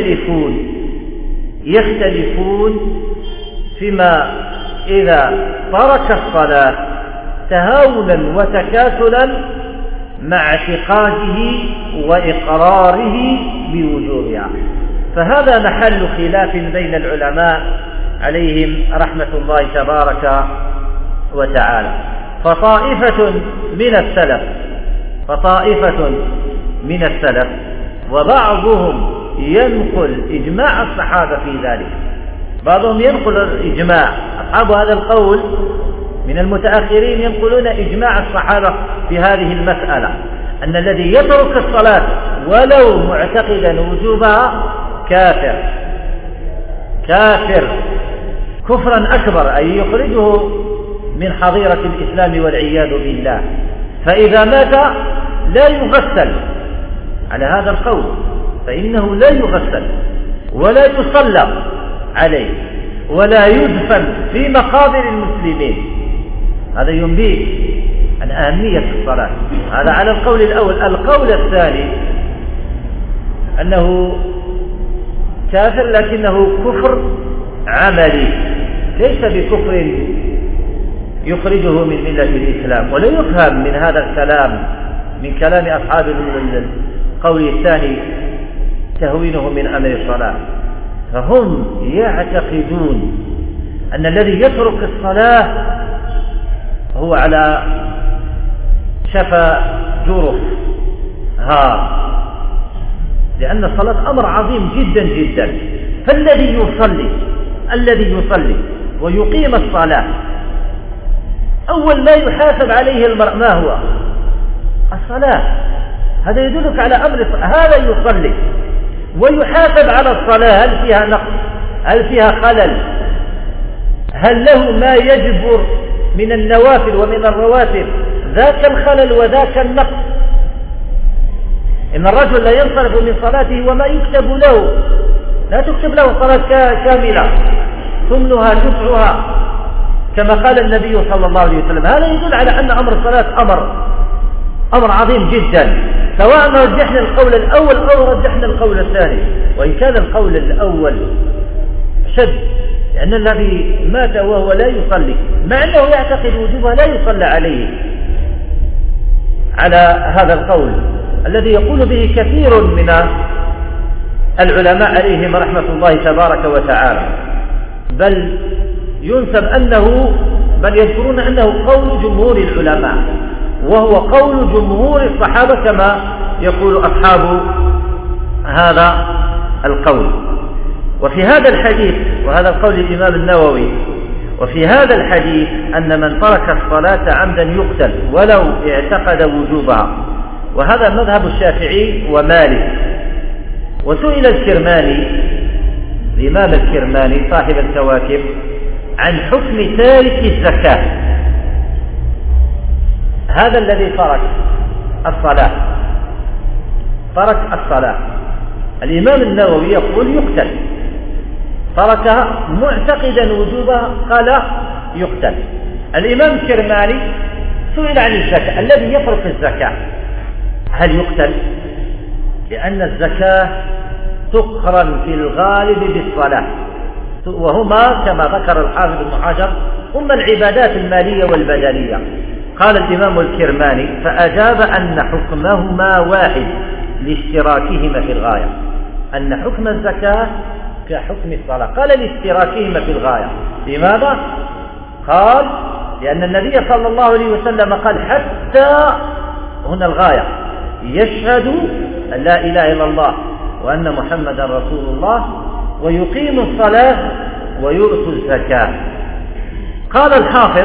يختلفون فيما إذا ترك الصلاة تهاونا وتكاسلا مع اعتقاده وإقراره بوجوبها، فهذا محل خلاف بين العلماء عليهم رحمة الله تبارك وتعالى. فطائفة من السلف وبعضهم ينقل إجماع الصحابة في ذلك، بعضهم ينقل الإجماع. أصحاب هذا القول من المتأخرين ينقلون إجماع الصحابة في هذه المسألة، أن الذي يترك الصلاة ولو معتقدا وجوبها كافر كفرا أكبر، أي يخرجه من حظيرة الإسلام والعياذ بالله. فإذا مات لا يغسل على هذا القول، فإنه لا يغسل ولا يصلى عليه ولا يدفن في مقابر المسلمين. هذا ينبيه عن أهمية الصلاة. هذا على القول الأول. القول الثاني أنه كافر لكنه كفر عملي، ليس بكفر يخرجه من ملة الإسلام. ولا يفهم من هذا الكلام من كلام أصحاب القول الثاني تهوينه من أمر الصلاة، فهم يعتقدون أن الذي يترك الصلاة هو على شفا جرف هار، لأن الصلاة أمر عظيم جدا جدا. الذي يصلي ويقيم الصلاة أول ما يحاسب عليه المرء ما هو؟ الصلاة. هذا يدلك على أمر هذا يصلي ويحاسب على الصلاة، هل فيها نقص؟ هل فيها خلل؟ هل له ما يجبر من النوافل ومن الرواتب ذاك الخلل وذاك النقص؟ إن الرجل لا ينصرف من صلاته وما يكتب له، لا تكتب له صلاة كاملة ثمنها شفعها كما قال النبي صلى الله عليه وسلم. هذا يدل على أن أمر الصلاة أمر عظيم جدا، سواء رجحنا القول الأول أو رجحنا القول الثاني، وإن كان القول الأول شد، لأن الذي مات وهو لا يصلي مع أنه يعتقد وجوبها لا يصلى عليه، على هذا القول الذي يقول به كثير من العلماء عليهم رحمة الله تبارك وتعالى، بل يذكرون أنه قول جمهور العلماء، وهو قول جمهور الصحابة كما يقول أصحاب هذا القول. وفي هذا الحديث، وهذا القول الإمام النووي، وفي هذا الحديث أن من ترك الصلاة عمدا يقتل ولو اعتقد وجوبها، وهذا مذهب الشافعي ومالك. وسئل الإمام الكرماني صاحب الكواكب عن حكم تارك الزكاة، هذا الذي ترك الصلاة. الإمام النووي يقول يقتل، تركها معتقدا وجوبها قال يقتل. الإمام الكرماني سئل عن الزكاة، الذي يترك الزكاة هل يقتل؟ لأن الزكاة تقرن في الغالب بالصلاة، وهما كما ذكر الحافظ ابن حجر هما العبادات المالية والبدنية. قال الإمام الكرماني فأجاب أن حكمهما واحد لاشتراكهما في الغاية، أن حكم الزكاة كحكم الصلاة. قال لاشتراكهما في الغاية، لماذا؟ قال لأن النبي صلى الله عليه وسلم قال حتى هنا الغاية يشهد أن لا إله إلا الله وأن محمدا رسول الله ويقيم الصلاة ويؤتوا الزكاة. قال الحافظ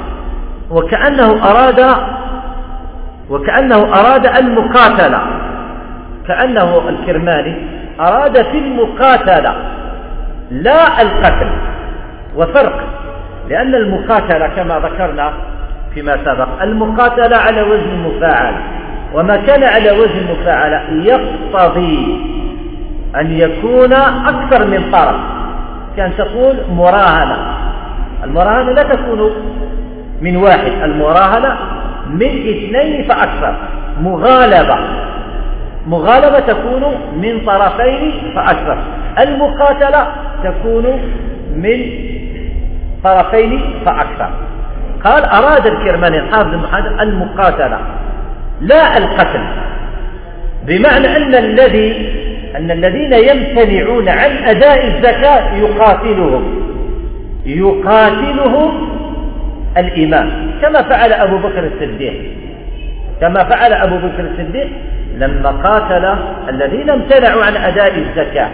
وكأنه أراد المقاتلة، كأنه الكرماني أراد في المقاتلة لا القتل، وفرق، لأن المقاتلة كما ذكرنا فيما سبق المقاتلة على وزن مفاعل، وما كان على وزن مفاعل يقتضي أن يكون أكثر من طرف، كان تقول مراهنة. المراهنة لا تكون من واحد، المراهنة من اثنين فأكثر. مغالبة تكون من طرفين فأكثر، المقاتلة تكون من طرفين فأكثر. قال أراد الكرماني الحافظ بن حجر المقاتلة لا القتل، بمعنى أن الذين يمتنعون عن أداء الزكاة يقاتلهم الإمام، كما فعل أبو بكر الصديق لما قاتل الذين امتنعوا عن أداء الزكاة.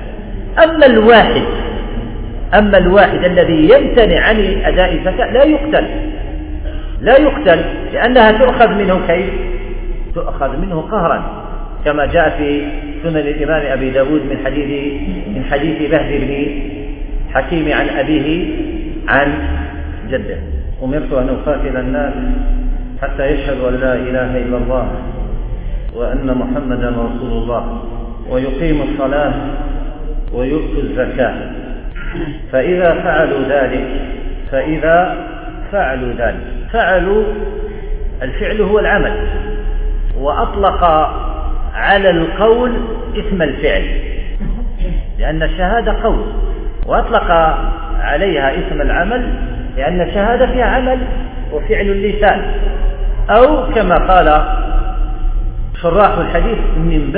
أما الواحد الذي يمتنع عن أداء الزكاة لا يقتل لأنها تؤخذ منه كيف؟ تؤخذ منه قهرا، كما جاء في سنن الإمام أبي داود من حديث بهز بن حكيم عن أبيه عن جده: أمرت أن أقاتل الناس حتى يشهدوا أن لا إله إلا الله وأن محمدا رسول الله ويقيموا الصلاة ويؤتوا الزكاة، فإذا فعلوا ذلك فعلوا الفعل هو العمل، وأطلق على القول اسم الفعل لأن الشهادة قول، وأطلق عليها اسم العمل لأن الشهادة فيها عمل وفعل اللسان، أو كما قال شراح الحديث من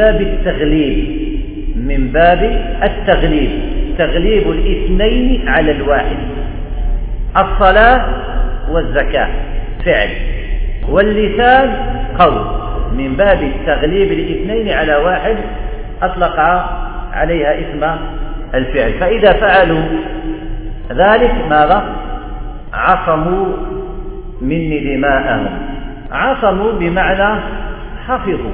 باب التغليب، تغليب الاثنين على الواحد. الصلاة والزكاة فعل واللسان قول، من باب التغليب الاثنين على واحد أطلق عليها اسم الفعل. فإذا فعلوا ذلك ماذا؟ عصموا مني دماءهم. عصموا بمعنى حفظوا،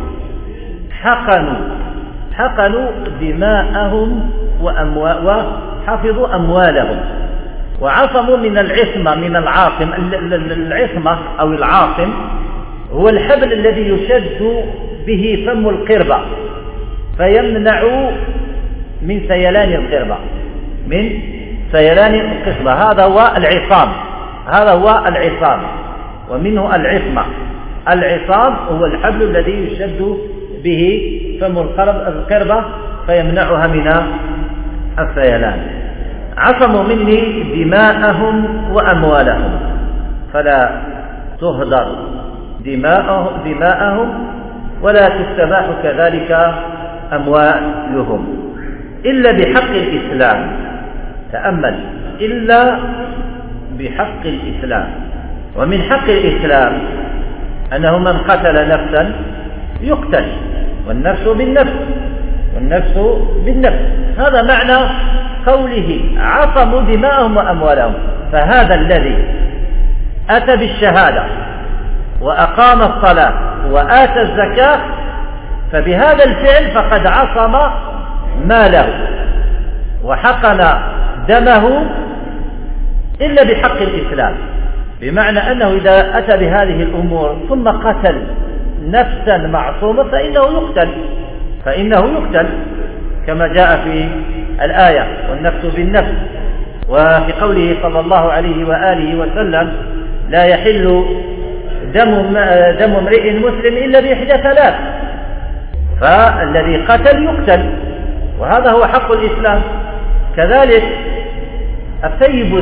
حقنوا دماءهم وحفظوا أموالهم. وعصموا من العصمة، من العاصم. العصمة أو العاصم هو الحبل الذي يشد به فم القربة فيمنع من سيلان القربة، من سيلان القصبة. هذا هو العصام، ومنه العصمة. العصام هو الحبل الذي يشد به فم القربة فيمنعها من السيلان. عصموا مني دماءهم وأموالهم، فلا تهدر دماءهم ولا تستباح كذلك أموالهم إلا بحق الإسلام. تأمل، إلا بحق الإسلام. ومن حق الإسلام أنه من قتل نفسا يقتل، والنفس بالنفس. هذا معنى قوله عصموا دماءهم وأموالهم. فهذا الذي أتى بالشهادة وأقام الصلاة وآتى الزكاة فبهذا الفعل فقد عصم ماله وحقن دمه إلا بحق الإسلام. بمعنى أنه إذا أتى بهذه الأمور ثم قتل نفسا معصومة فإنه يقتل كما جاء في الآية والنفس بالنفس. وفي قوله صلى الله عليه وآله وسلم لا يحل دم امرئ مسلم إلا بإحدى ثلاث. فالذي قتل يقتل، وهذا هو حق الإسلام. كذلك الثيب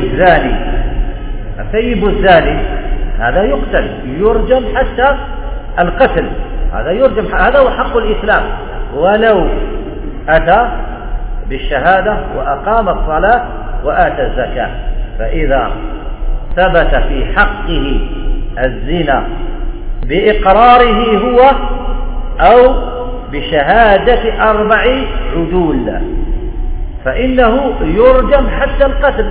الزاني هذا يقتل، يرجم حتى القتل، هذا هو حق الإسلام. ولو أتى بالشهادة وأقام الصلاة وآتى الزكاة. فإذا ثبت في حقه الزنا بإقراره هو أو بشهادة 4 عدول فإنه يرجم حتى القتل.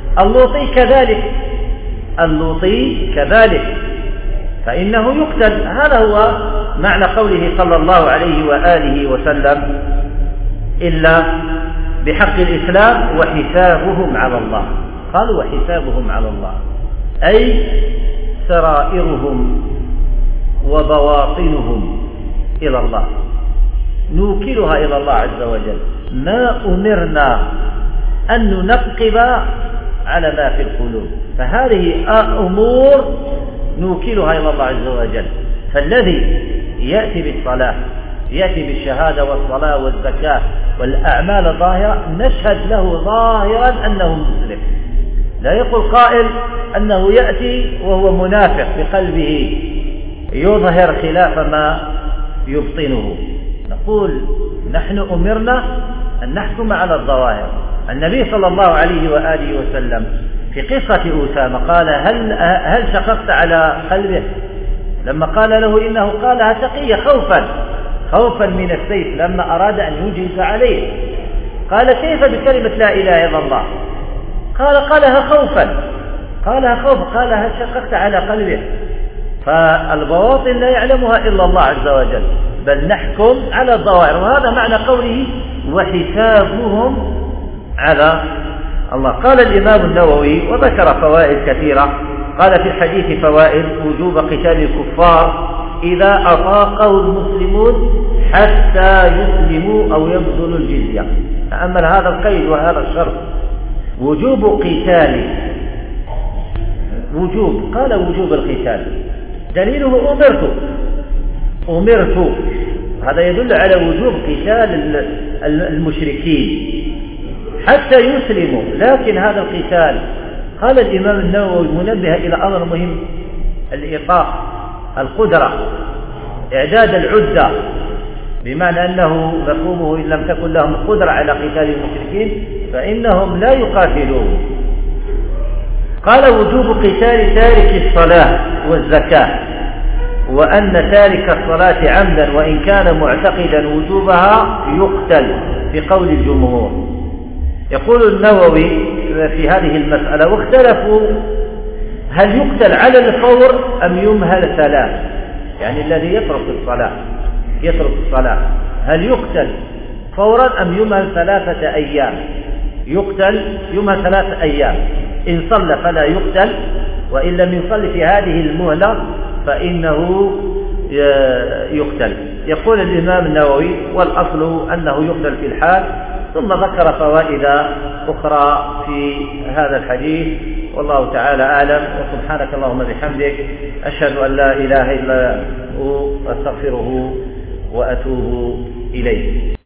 اللوطي كذلك فإنه يقتل. هذا هو معنى قوله صلى الله عليه وآله وسلم إلا بحق الإسلام وحسابهم على الله. قالوا وحسابهم على الله أي سرائرهم وبواطنهم إلى الله، نوكلها إلى الله عز وجل. ما أمرنا أن ننقب على ما في القلوب، فهذه أمور نوكلها إلى الله عز وجل. فالذي يأتي بالصلاة، يأتي بالشهادة والصلاة والزكاة والأعمال الظاهرة نشهد له ظاهرا أنه مسلم. لا يقول قائل أنه يأتي وهو منافق بقلبه يظهر خلاف ما يبطنه. نقول نحن أمرنا أن نحكم على الظواهر. النبي صلى الله عليه وآله وسلم في قصة أسامة قال هل شققت على قلبه؟ لما قال له إنه قالها تقية خوفا من السيف لما أراد أن يجلس عليه. قال كيف بكلمة لا إله إلا الله؟ قالها خوفا. قال هل شققت على قلبه؟ فالبواطن لا يعلمها إلا الله عز وجل، بل نحكم على الظواهر. وهذا معنى قوله وحسابهم على الله. قال الإمام النووي وذكر فوائد كثيرة. قال في الحديث فوائد: وجوب قتال الكفار إذا أطاقه المسلمون حتى يسلموا أو يبذلوا الجزية. تأمل هذا القيد وهذا الشرط. وجوب قتال، قال وجوب القتال دليله أمرت. هذا يدل على وجوب قتال المشركين حتى يسلموا. لكن هذا القتال، قال الإمام النووي منبه إلى أمر مهم: الإيقاف، القدرة، إعداد العدة، بمعنى أنه مفهومه إن لم تكن لهم قدرة على قتال المشركين فإنهم لا يقاتلون. قال وجوب قتال تارك الصلاة والزكاة وأن تارك الصلاة عمدا وإن كان معتقدا وجوبها يقتل في قول الجمهور. يقول النووي في هذه المسألة: واختلفوا هل يقتل على الفور أم يمهل ثلاث، يعني الذي يترك الصلاة هل يقتل فورا أم يمهل 3 أيام؟ يمهل 3 أيام، إن صلى فلا يقتل، وإن لم يصل في هذه المهلة فإنه يقتل. يقول الإمام النووي: والأصل أنه يقتل في الحال. ثم ذكر فوائد أخرى في هذا الحديث، والله تعالى أعلم. وسبحانك اللهم بحمدك، أشهد أن لا إله إلا هو، أستغفره وأتوب إليه.